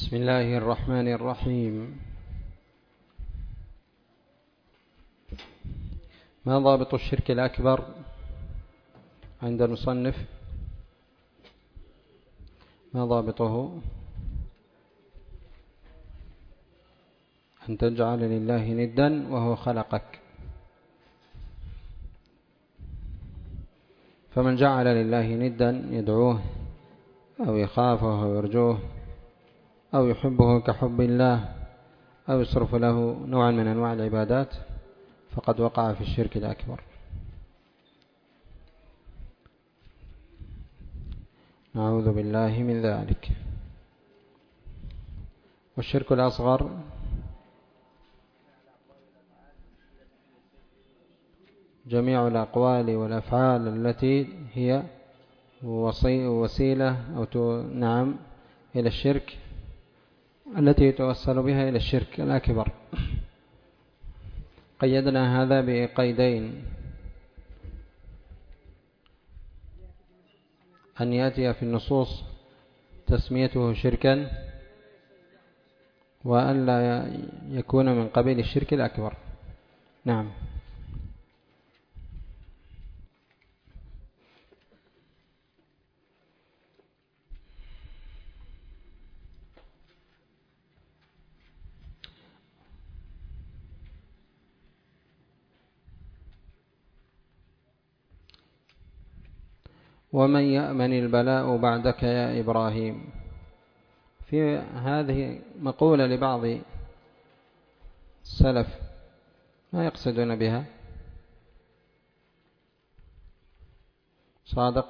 بسم الله الرحمن الرحيم. ما ضابط الشرك الأكبر عند المصنف؟ ما ضابطه؟ أن تجعل لله ندا وهو خلقك. فمن جعل لله ندا يدعوه أو يخافه أو يرجوه أو يحبه كحب الله أو يصرف له نوعا من أنواع العبادات فقد وقع في الشرك الأكبر. نعوذ بالله من ذلك. والشرك الأصغر جميع الأقوال والأفعال التي هي وسيلة أو نعم إلى الشرك، التي يتوصل بها إلى الشرك الأكبر. قيدنا هذا بقيدين: أن يأتي في النصوص تسميته شركا، وأن لا يكون من قبيل الشرك الأكبر. نعم. ومن يأمن البلاء بعدك يا إبراهيم. في هذه مقولة لبعض السلف، ما يقصدون بها؟ صادق: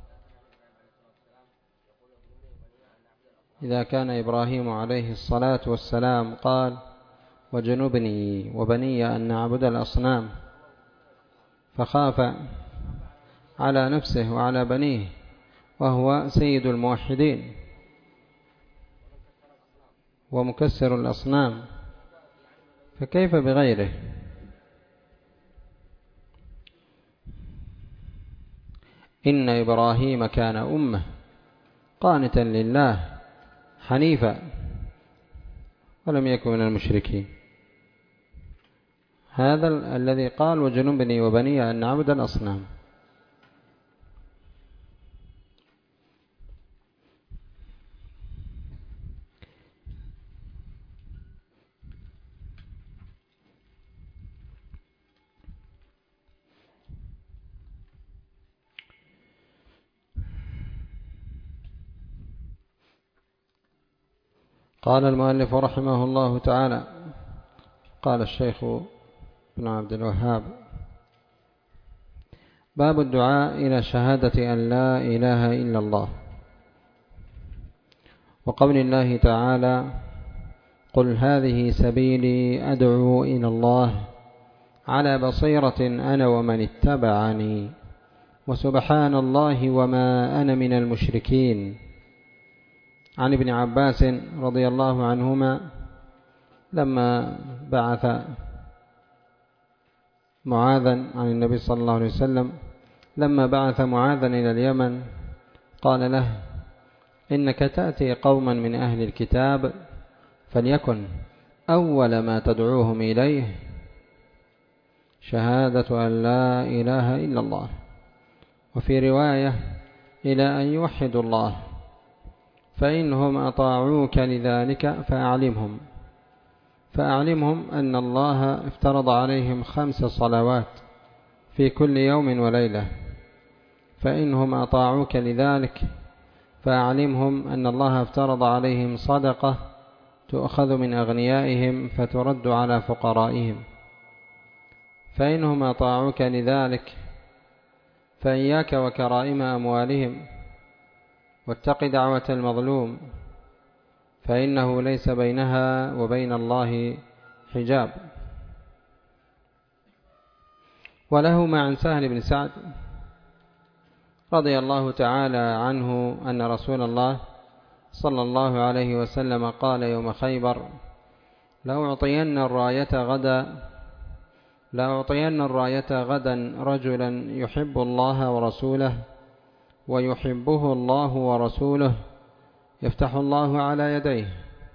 إذا كان إبراهيم عليه الصلاة والسلام قال: وجنبني وبني أن نعبد الأصنام، فخاف على نفسه وعلى بنيه وهو سيد الموحدين ومكسر الأصنام، فكيف بغيره؟ إن إبراهيم كان أمة قانتا لله حنيفا ولم يكن من المشركين. هذا الذي قال: وجنبني وبني أن نعبد الأصنام. قال المؤلف رحمه الله تعالى: قال الشيخ ابن عبد الوهاب: باب الدعاء إلى شهادة أن لا إله إلا الله، وقول الله تعالى: قل هذه سبيلي أدعو إلى الله على بصيرة أنا ومن اتبعني وسبحان الله وما أنا من المشركين. عن ابن عباس رضي الله عنهما لما بعث معاذا عن النبي صلى الله عليه وسلم، لما بعث معاذا إلى اليمن قال له: إنك تأتي قوما من أهل الكتاب، فليكن أول ما تدعوهم إليه شهادة أن لا إله إلا الله، وفي رواية إلى أن يوحدوا الله، فإنهم أطاعوك لذلك فأعلمهم أن الله افترض عليهم 5 صلوات في كل يوم وليلة، فإنهم أطاعوك لذلك فأعلمهم أن الله افترض عليهم صدقة تؤخذ من أغنيائهم فترد على فقرائهم، فإنهم أطاعوك لذلك فإياك وكرائم أموالهم، واتق دعوة المظلوم، فإنه ليس بينها وبين الله حجاب. ولهما عن سهل بن سعد رضي الله تعالى عنه أن رسول الله صلى الله عليه وسلم قال يوم خيبر: لأعطين الراية غدا رجلا يحب الله ورسوله ويحبه الله ورسوله، يفتح الله على يديه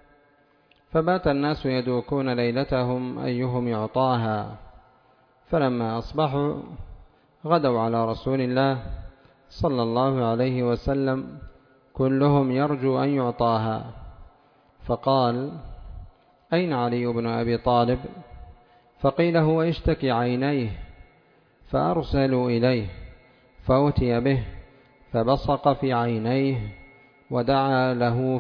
فبات الناس يدوكون ليلتهم أيهم يعطاها، فلما أصبحوا غدوا على رسول الله صلى الله عليه وسلم كلهم يرجو أن يعطاها، فقال: أين علي بن أبي طالب؟ فقيل: هو يشتكي عينيه، فأرسلوا إليه فأتي به فبصق في عينيه ودعا له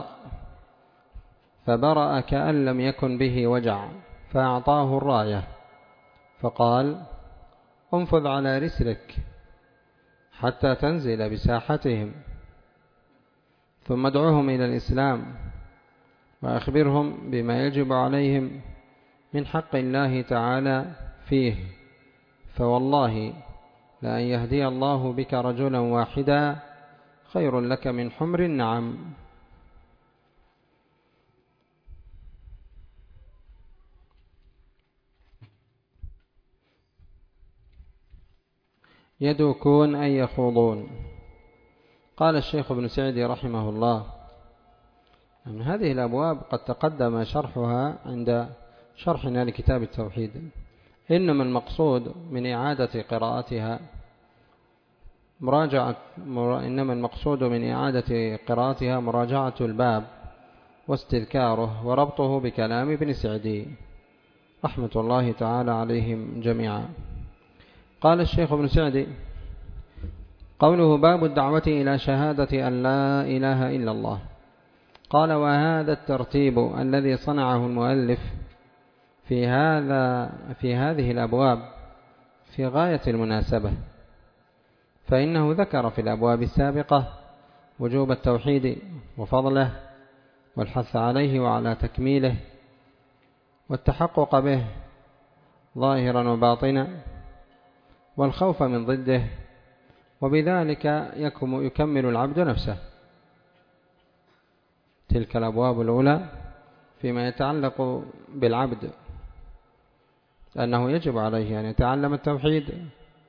فبرأ كأن لم يكن به وجع، فأعطاه الراية فقال: انفذ على رسلك حتى تنزل بساحتهم، ثم ادعوهم إلى الإسلام وأخبرهم بما يجب عليهم من حق الله تعالى فيه، فوالله لأن يهدي الله بك رجلا واحدا خير لك من حمر النعم. يدوكون أي يخوضون. قال الشيخ ابن سعدي رحمه الله: من هذه الأبواب قد تقدم شرحها عند شرحنا لكتاب التوحيد، إنما المقصود من إعادة قراءتها مراجعة الباب واستذكاره وربطه بكلام ابن سعدي رحمة الله تعالى عليهم جميعا. قال الشيخ ابن سعدي: قوله باب الدعوة إلى شهادة أن لا إله إلا الله. قال: وهذا الترتيب الذي صنعه المؤلف في هذه الأبواب في غاية المناسبة، فإنه ذكر في الأبواب السابقة وجوب التوحيد وفضله والحث عليه وعلى تكميله والتحقق به ظاهرا وباطنا والخوف من ضده، وبذلك يكمل العبد نفسه. تلك الأبواب الأولى فيما يتعلق بالعبد، أنه يجب عليه أن يتعلم التوحيد،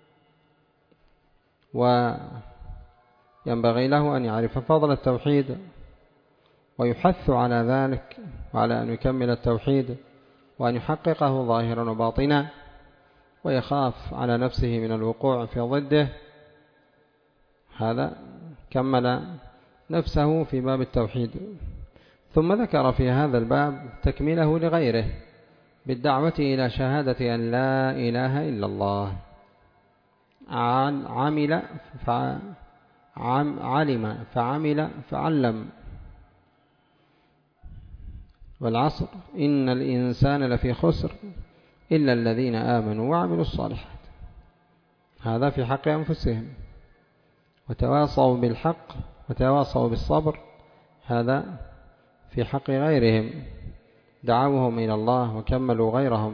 وينبغي له أن يعرف فضل التوحيد ويحث على ذلك وعلى أن يكمل التوحيد وأن يحققه ظاهرا وباطنا، ويخاف على نفسه من الوقوع في ضده. هذا كمل نفسه في باب التوحيد. ثم ذكر في هذا الباب تكميله لغيره بالدعوة إلى شهادة أن لا إله إلا الله. علم فعمل فعلم، والعصر إن الإنسان لفي خسر إلا الذين آمنوا وعملوا الصالحات. هذا في حق أنفسهم، وتواصوا بالحق وتواصوا بالصبر، هذا في حق غيرهم، دعوهم إلى الله وكملوا غيرهم.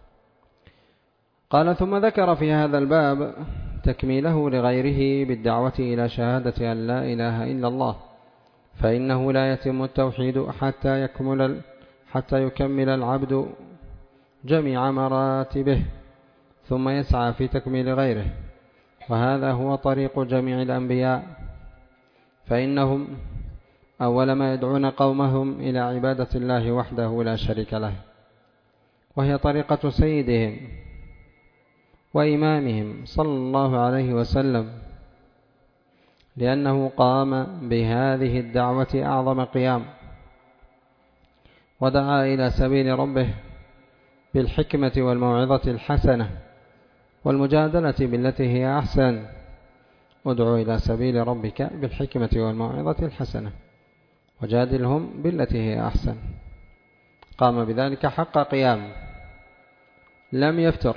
قال: ثم ذكر في هذا الباب تكميله لغيره بالدعوة إلى شهادة أن لا إله إلا الله، فإنه لا يتم التوحيد حتى يكمل العبد جميع مراتبه ثم يسعى في تكميل غيره، وهذا هو طريق جميع الأنبياء، فإنهم أول ما يدعون قومهم إلى عبادة الله وحده لا شريك له، وهي طريقة سيدهم وإمامهم صلى الله عليه وسلم، لأنه قام بهذه الدعوة أعظم قيام، ودعا إلى سبيل ربه بالحكمة والموعظة الحسنة والمجادلة بالتي هي أحسن. ادعو إلى سبيل ربك بالحكمة والموعظة الحسنة وجادلهم بالتي هي أحسن. قام بذلك حق قيام، لم يفتر،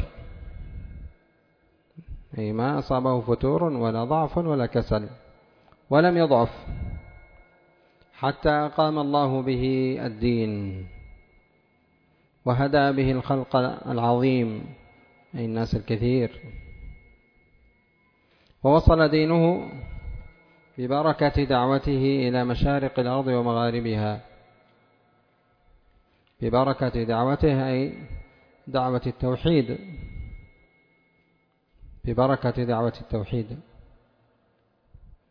أي ما أصابه فتور ولا ضعف ولا كسل، ولم يضعف حتى أقام الله به الدين وهدى به الخلق العظيم، أي الناس الكثير، ووصل دينه ببركة دعوته إلى مشارق الأرض ومغاربها. ببركة دعوته أي دعوة التوحيد، ببركة دعوة التوحيد.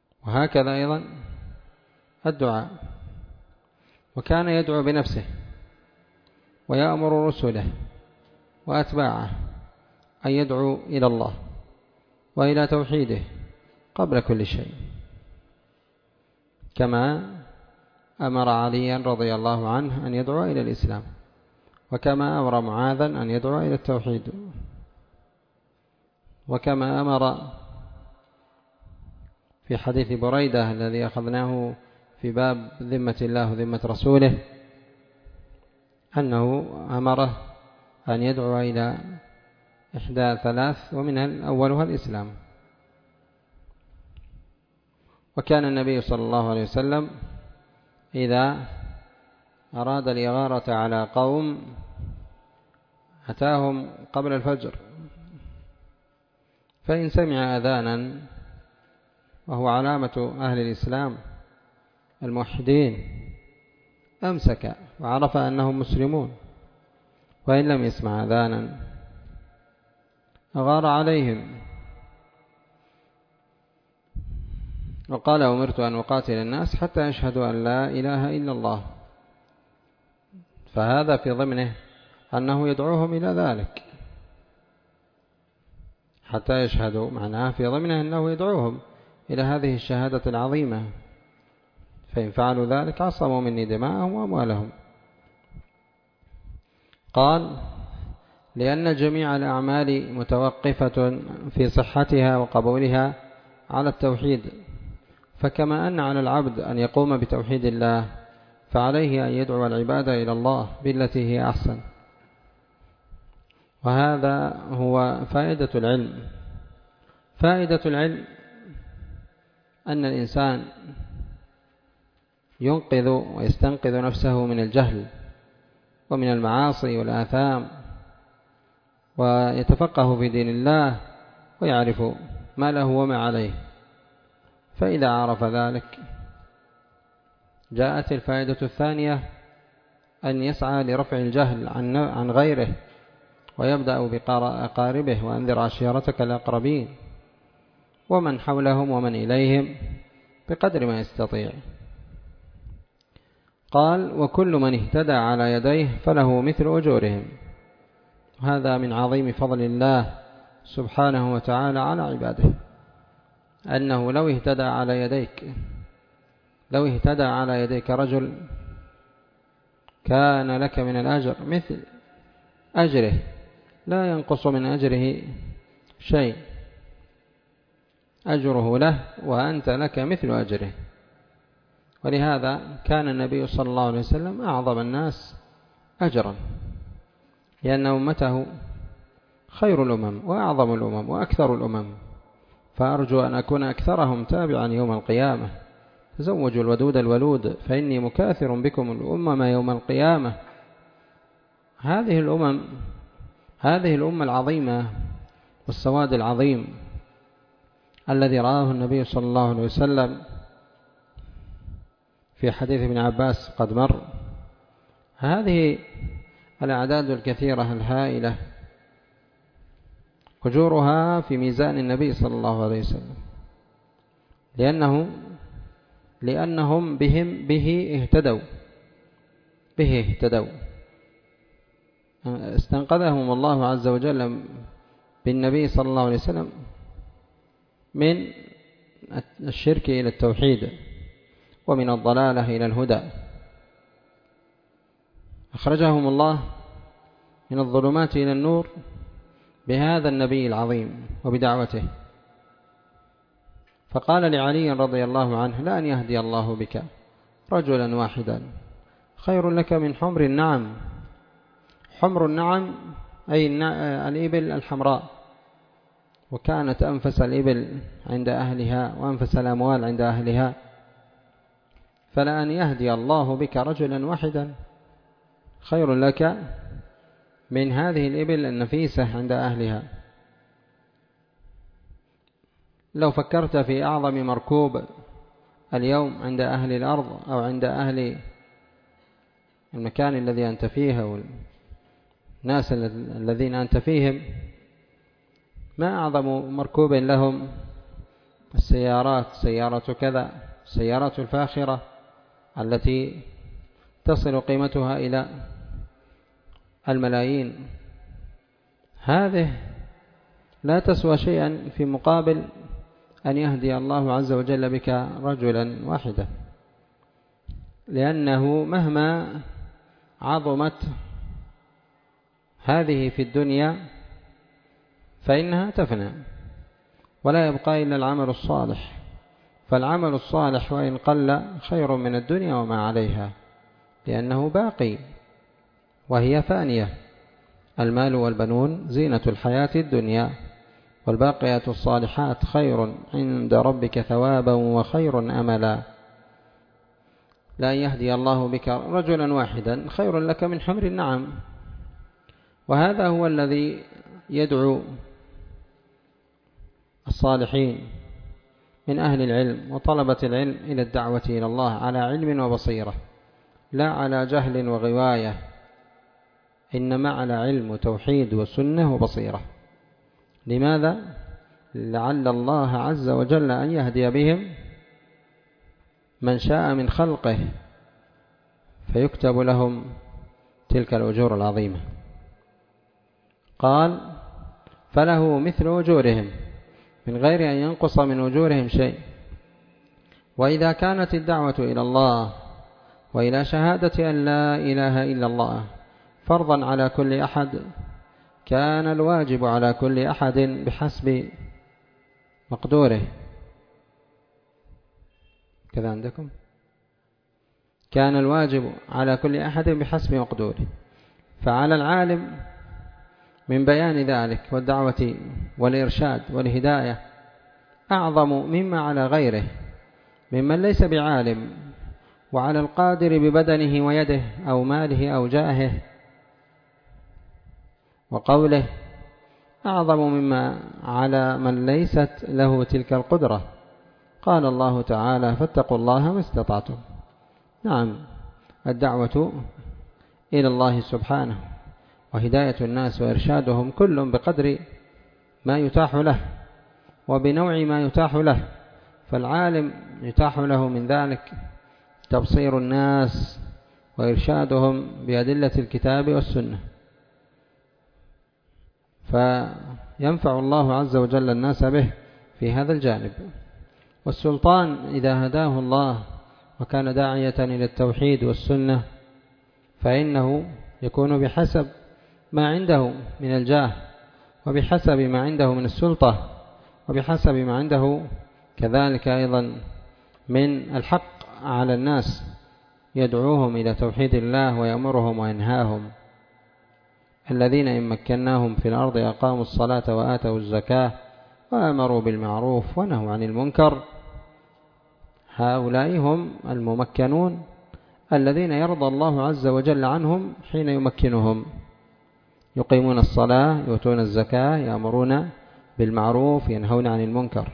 وهكذا أيضا الدعاء، وكان يدعو بنفسه ويأمر رسله وأتباعه أن يدعوا إلى الله وإلى توحيده قبل كل شيء، كما أمر عليا رضي الله عنه أن يدعو إلى الإسلام، وكما أمر معاذا أن يدعو إلى التوحيد، وكما أمر في حديث بريدة الذي أخذناه في باب ذمة الله وذمة رسوله أنه أمره أن يدعو إلى إحدى ثلاث، ومن أولها الإسلام. وكان النبي صلى الله عليه وسلم إذا أراد الإغارة على قوم أتاهم قبل الفجر، فإن سمع أذانا وهو علامة أهل الإسلام الموحدين أمسك وعرف أنهم مسلمون، وإن لم يسمع أذانا أغار عليهم وقال أمرت أن أقاتل الناس حتى يشهدوا أن لا إله إلا الله، فهذا في ضمنه أنه يدعوهم إلى ذلك حتى يشهدوا، معناه في ضمنه أنه يدعوهم إلى هذه الشهادة العظيمة، فإن فعلوا ذلك عصموا مني دماءهم وأموالهم. قال لأن جميع الأعمال متوقفة في صحتها وقبولها على التوحيد، فكما أن على العبد أن يقوم بتوحيد الله فعليه أن يدعو العباد إلى الله بالتي هي أحسن. وهذا هو فائدة العلم. فائدة العلم أن الإنسان ينقذ ويستنقذ نفسه من الجهل ومن المعاصي والآثام، ويتفقه في دين الله ويعرف ما له وما عليه. فإذا عرف ذلك جاءت الفائدة الثانية أن يسعى لرفع الجهل عن غيره، ويبدأ بأقاربه وأنذر عشيرتك الأقربين ومن حولهم ومن إليهم بقدر ما يستطيع. قال وكل من اهتدى على يديه فله مثل أجورهم. هذا من عظيم فضل الله سبحانه وتعالى على عباده، أنه لو اهتدى على يديك رجل كان لك من الأجر مثل أجره، لا ينقص من أجره شيء، أجره له وأنت لك مثل أجره. ولهذا كان النبي صلى الله عليه وسلم أعظم الناس أجرا، لأن أمته خير الأمم وأعظم الأمم وأكثر الأمم، فأرجو أن أكون أكثرهم تابعا يوم القيامة. تزوجوا الودود الولود فإني مكاثر بكم الأمم يوم القيامة. هذه الأمة العظيمة والسواد العظيم الذي رآه النبي صلى الله عليه وسلم في حديث ابن عباس قد مر، هذه الأعداد الكثيرة الهائلة أجورها في ميزان النبي صلى الله عليه وسلم، لأنهم به اهتدوا استنقذهم الله عز وجل بالنبي صلى الله عليه وسلم من الشرك إلى التوحيد، ومن الضلالة إلى الهدى. أخرجهم الله من الظلمات إلى النور بهذا النبي العظيم وبدعوته. فقال لعلي رضي الله عنه لأن يهدي الله بك رجلا واحدا خير لك من حمر النعم. حمر النعم أي الإبل الحمراء، وكانت أنفس الإبل عند أهلها وأنفس الأموال عند أهلها، فلأن يهدي الله بك رجلا واحدا خير لك من هذه الإبل النفيسة عند أهلها. لو فكرت في أعظم مركوب اليوم عند أهل الأرض أو عند أهل المكان الذي أنت فيه والناس الذين أنت فيهم، ما أعظم مركوب لهم السيارات، سيارة كذا، سيارات الفاخرة التي تصل قيمتها إلى الملايين، هذه لا تسوى شيئا في مقابل أن يهدي الله عز وجل بك رجلا واحدا، لأنه مهما عظمت هذه في الدنيا فإنها تفنى ولا يبقى إلا العمل الصالح، فالعمل الصالح وإن قل خير من الدنيا وما عليها، لأنه باقي وهي فانية. المال والبنون زينة الحياة الدنيا، والباقيات الصالحات خير عند ربك ثوابا وخير أملا. لا يهدي الله بك رجلا واحدا خير لك من حمر النعم. وهذا هو الذي يدعو الصالحين من أهل العلم وطلبة العلم إلى الدعوة إلى الله على علم وبصيرة، لا على جهل وغواية، إنما على علم وتوحيد وسنة وبصيرة. لماذا؟ لعل الله عز وجل أن يهدي بهم من شاء من خلقه فيكتب لهم تلك الأجور العظيمة. قال: فله مثل أجورهم من غير أن ينقص من أجورهم شيء. وإذا كانت الدعوة إلى الله وإلى شهادة أن لا إله إلا الله فرضا على كل أحد، كان الواجب على كل أحد بحسب مقدوره. كذا عندكم؟ كان الواجب على كل أحد بحسب مقدوره، فعلى العالم من بيان ذلك والدعوة والإرشاد والهداية أعظم مما على غيره ممن ليس بعالم، وعلى القادر ببدنه ويده أو ماله أو جاهه وقوله أعظم مما على من ليست له تلك القدرة. قال الله تعالى: فاتقوا الله ما استطعتم. نعم، الدعوة إلى الله سبحانه وهداية الناس وإرشادهم كل بقدر ما يتاح له وبنوع ما يتاح له. فالعالم يتاح له من ذلك تبصير الناس وإرشادهم بأدلة الكتاب والسنة، فينفع الله عز وجل الناس به في هذا الجانب. والسلطان إذا هداه الله وكان داعية إلى التوحيد والسنة فإنه يكون بحسب ما عنده من الجاه، وبحسب ما عنده من السلطة، وبحسب ما عنده كذلك أيضا من الحق على الناس، يدعوهم إلى توحيد الله ويأمرهم وينهاهم. الذين إن مكناهم في الأرض أقاموا الصلاة وآتوا الزكاة وأمروا بالمعروف ونهوا عن المنكر. هؤلاء هم الممكنون الذين يرضى الله عز وجل عنهم حين يمكنهم، يقيمون الصلاة، يؤتون الزكاة، يأمرون بالمعروف، ينهون عن المنكر.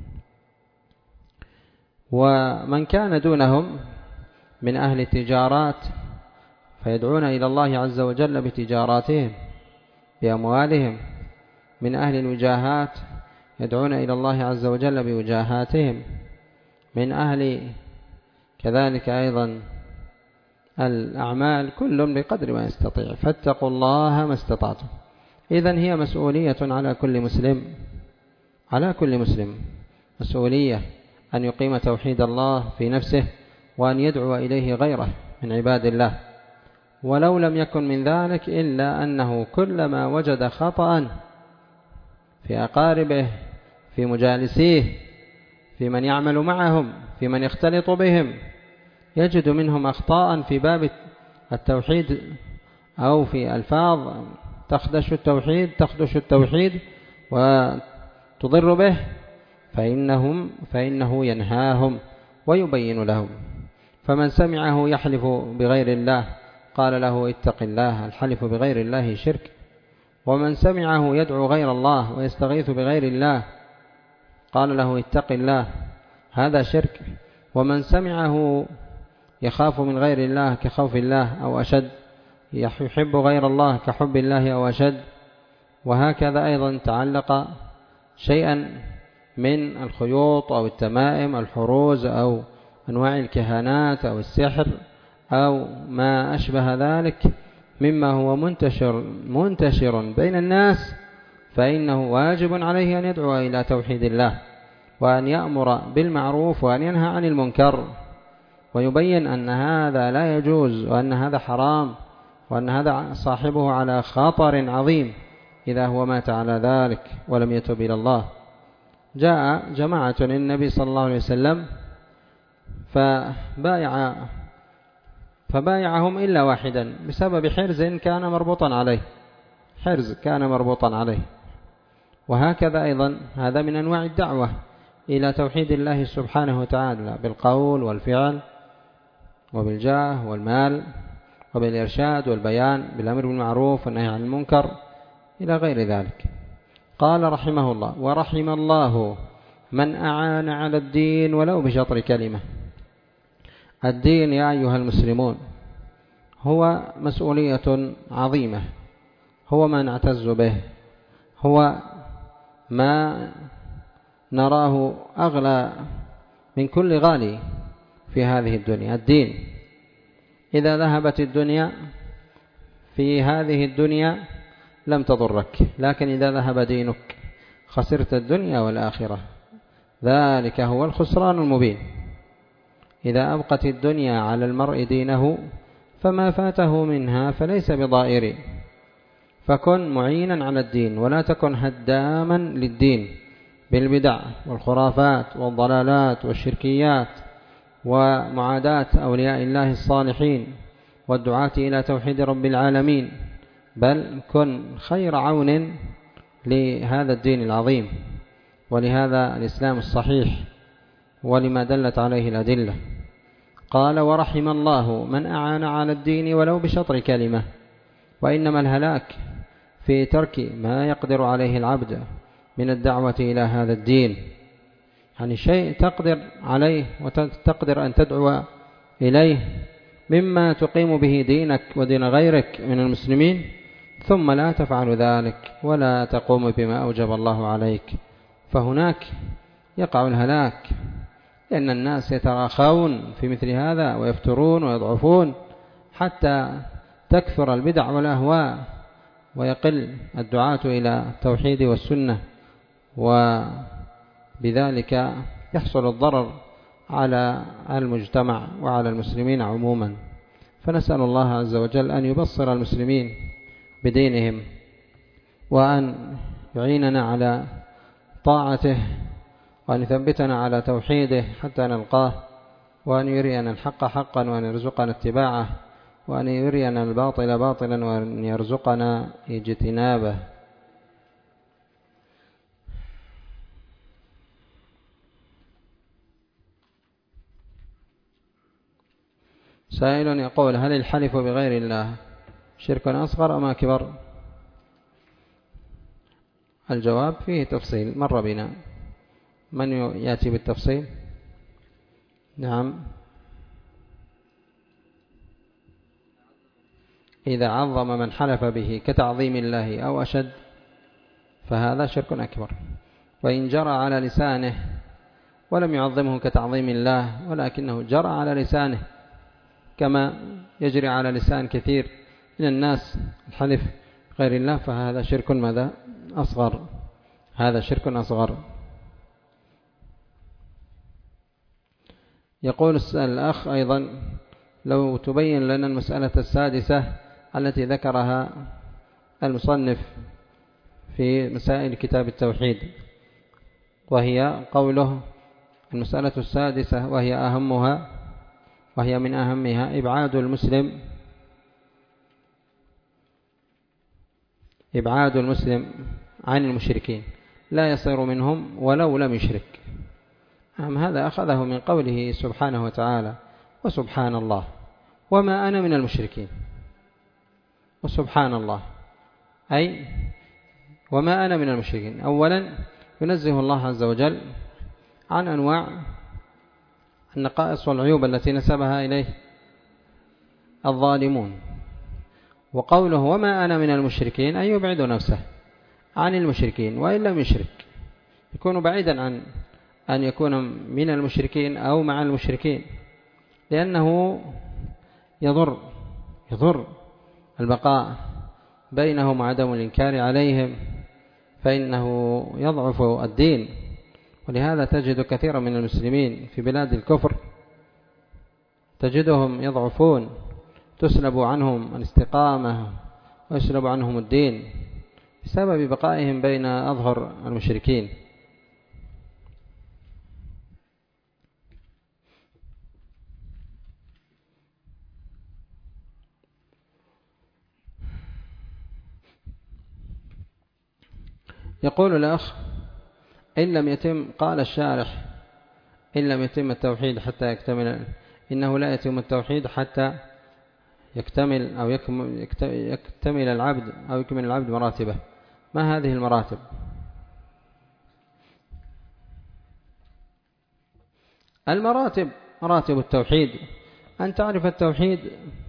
ومن كان دونهم من أهل التجارات فيدعون إلى الله عز وجل بتجاراتهم بأموالهم، من أهل الوجاهات يدعون إلى الله عز وجل بوجاهاتهم، من أهل كذلك أيضا الأعمال، كل بقدر ما يستطيع. فاتقوا الله ما استطعتم. إذن هي مسؤولية على كل مسلم، على كل مسلم مسؤولية أن يقيم توحيد الله في نفسه وأن يدعو إليه غيره من عباد الله. ولو لم يكن من ذلك إلا أنه كلما وجد خطأ في أقاربه، في مجالسيه، في من يعمل معهم، في من يختلط بهم، يجد منهم أخطاء في باب التوحيد أو في ألفاظ تخدش التوحيد وتضر به، فإنه ينهاهم ويبين لهم. فمن سمعه يحلف بغير الله قال له: اتق الله. الحلف بغير الله شرك. ومن سمعه يدعو غير الله ويستغيث بغير الله قال له: اتق الله. هذا شرك. ومن سمعه يخاف من غير الله كخوف الله أو أشد، يحب غير الله كحب الله أو أشد. وهكذا أيضا تعلق شيئا من الخيوط أو التمائم، الحروز أو أنواع الكهانات أو السحر أو ما أشبه ذلك مما هو منتشر بين الناس، فإنه واجب عليه أن يدعو إلى توحيد الله، وأن يأمر بالمعروف وأن ينهى عن المنكر، ويبين أن هذا لا يجوز، وأن هذا حرام، وأن هذا صاحبه على خطر عظيم إذا هو مات على ذلك ولم يتب إلى الله. جاء جماعة للنبي صلى الله عليه وسلم فبايعهم إلا واحدا بسبب حرز كان مربوطا عليه. وهكذا أيضا هذا من أنواع الدعوة إلى توحيد الله سبحانه وتعالى بالقول والفعل وبالجاه والمال وبالإرشاد والبيان بالأمر بالمعروف والنهي عن المنكر إلى غير ذلك. قال رحمه الله: ورحم الله من أعان على الدين ولو بشطر كلمة. الدين يا أيها المسلمون هو مسؤولية عظيمة، هو ما نعتز به، هو ما نراه أغلى من كل غالي في هذه الدنيا. الدين إذا ذهبت الدنيا في هذه الدنيا لم تضرك، لكن إذا ذهب دينك خسرت الدنيا والآخرة، ذلك هو الخسران المبين. إذا أبقت الدنيا على المرء دينه فما فاته منها فليس بضائر. فكن معينا على الدين، ولا تكن هداما للدين بالبدع والخرافات والضلالات والشركيات ومعاداة أولياء الله الصالحين والدعاة إلى توحيد رب العالمين، بل كن خير عون لهذا الدين العظيم ولهذا الإسلام الصحيح ولما دلت عليه الأدلة. قال: ورحم الله من أعان على الدين ولو بشطر كلمة. وإنما الهلاك في ترك ما يقدر عليه العبد من الدعوة إلى هذا الدين، يعني شيء تقدر عليه وتقدر أن تدعو إليه مما تقيم به دينك ودين غيرك من المسلمين، ثم لا تفعل ذلك ولا تقوم بما أوجب الله عليك، فهناك يقع الهلاك، لأن الناس يتراخون في مثل هذا ويفترون ويضعفون حتى تكثر البدع والأهواء ويقل الدعاة إلى التوحيد والسنة، وبذلك يحصل الضرر على المجتمع وعلى المسلمين عموما. فنسأل الله عز وجل أن يبصر المسلمين بدينهم، وأن يعيننا على طاعته، وأن يثبتنا على توحيده حتى نلقاه، وأن يرينا الحق حقا وأن يرزقنا اتباعه، وأن يرينا الباطل باطلا وأن يرزقنا اجتنابه. سائل يقول: هل الحلف بغير الله شرك أصغر أم أكبر؟ الجواب فيه تفصيل مر بنا. من يأتي بالتفصيل؟ نعم. إذا عظم من حلف به كتعظيم الله أو أشد فهذا شرك أكبر. وإن جرى على لسانه ولم يعظمه كتعظيم الله ولكنه جرى على لسانه كما يجري على لسان كثير من الناس الحلف غير الله، فهذا شرك ماذا؟ أصغر. هذا شرك أصغر. يقول الأخ أيضا: لو تبين لنا المسألة السادسة التي ذكرها المصنف في مسائل كتاب التوحيد، وهي قوله المسألة السادسة وهي أهمها، وهي من أهمها إبعاد المسلم عن المشركين، لا يصير منهم ولو لم يشرك. هذا أخذه من قوله سبحانه وتعالى: وسبحان الله وما أنا من المشركين. وسبحان الله أي وما أنا من المشركين. أولا ينزه الله عز وجل عن أنواع النقائص والعيوب التي نسبها إليه الظالمون. وقوله وما أنا من المشركين أي يبعد نفسه عن المشركين، وإن لم يشرك يكون بعيدا عن أن يكون من المشركين أو مع المشركين، لأنه يضر البقاء بينهم وعدم الإنكار عليهم فإنه يضعف الدين. ولهذا تجد كثيرا من المسلمين في بلاد الكفر تجدهم يضعفون، تسلب عنهم الاستقامة ويسلب عنهم الدين بسبب بقائهم بين أظهر المشركين. يقول الأخ إن لم يتم، قال الشارح إن لم يتم التوحيد حتى يكتمل، إنه لا يتم التوحيد حتى يكتمل أو يكتمل العبد أو يكمل العبد مراتبه. ما هذه المراتب؟ المراتب مراتب التوحيد أن تعرف التوحيد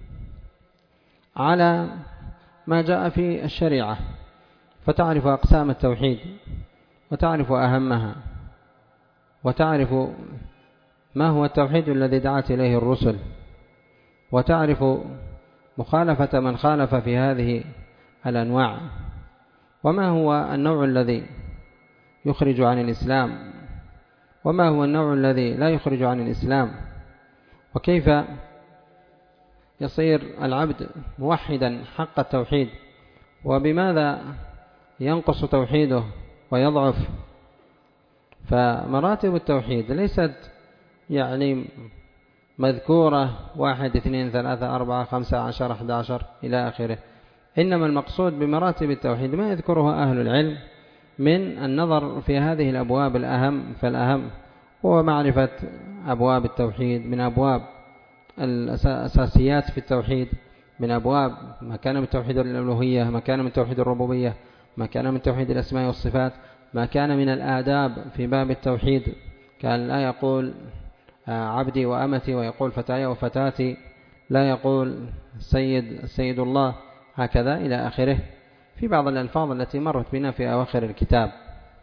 على ما جاء في الشريعة، فتعرف أقسام التوحيد وتعرف أهمها، وتعرف ما هو التوحيد الذي دعت إليه الرسل، وتعرف مخالفة من خالف في هذه الأنواع، وما هو النوع الذي يخرج عن الإسلام وما هو النوع الذي لا يخرج عن الإسلام، وكيف يصير العبد موحدا حق التوحيد، وبماذا ينقص توحيده ويضعف. فمراتب التوحيد ليست يعني مذكورة 1 2 3 4 5 10 11 إلى آخره، إنما المقصود بمراتب التوحيد ما يذكره أهل العلم من النظر في هذه الأبواب الأهم فالأهم، هو معرفة أبواب التوحيد من أبواب الأساسيات في التوحيد، من أبواب ما كان من توحيد الألوهية، ما كان من توحيد الربوبية، ما كان من توحيد الأسماء والصفات، ما كان من الآداب في باب التوحيد، كان لا يقول عبدي وأمتي ويقول فتاي وفتاتي، لا يقول سيد الله، هكذا إلى آخره في بعض الألفاظ التي مرت بنا في أواخر الكتاب.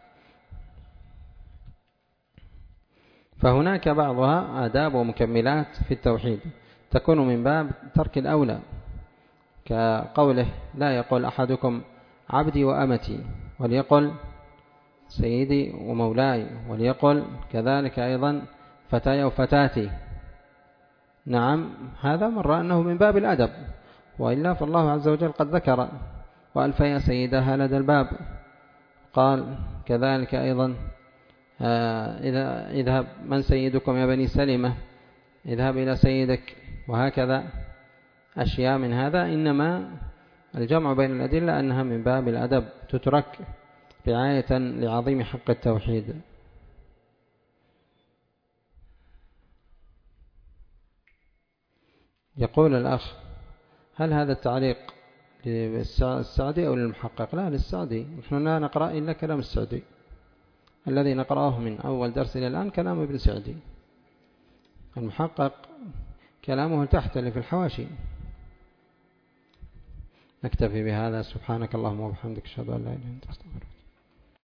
فهناك بعضها آداب ومكملات في التوحيد تكون من باب ترك الأولى، كقوله لا يقول أحدكم عبدي وأمتي وليقل سيدي ومولاي، وليقل كذلك أيضا فتاي وفتاتي. نعم هذا مر أنه من باب الأدب، وإلا فالله عز وجل قد ذكر وألفي سيدها لدى الباب، قال كذلك أيضا إذا اذهب من سيدكم يا بني سلمة، اذهب إلى سيدك، وهكذا أشياء من هذا. إنما الجمع بين الأدلة أنها من باب الأدب تترك رعاية لعظيم حق التوحيد. يقول الأخ هل هذا التعليق للسعدي أو للمحقق؟ لا، للسعدي، نحن لا نقرأ إلا كلام السعدي، الذي نقرأه من أول درس إلى الآن كلام ابن سعدي، المحقق كلامه تحت اللي في الحواشي. نكتفي بهذا، سبحانك اللهم وبحمدك، أشهد أن لا إله إلا أنت، أستغفرك.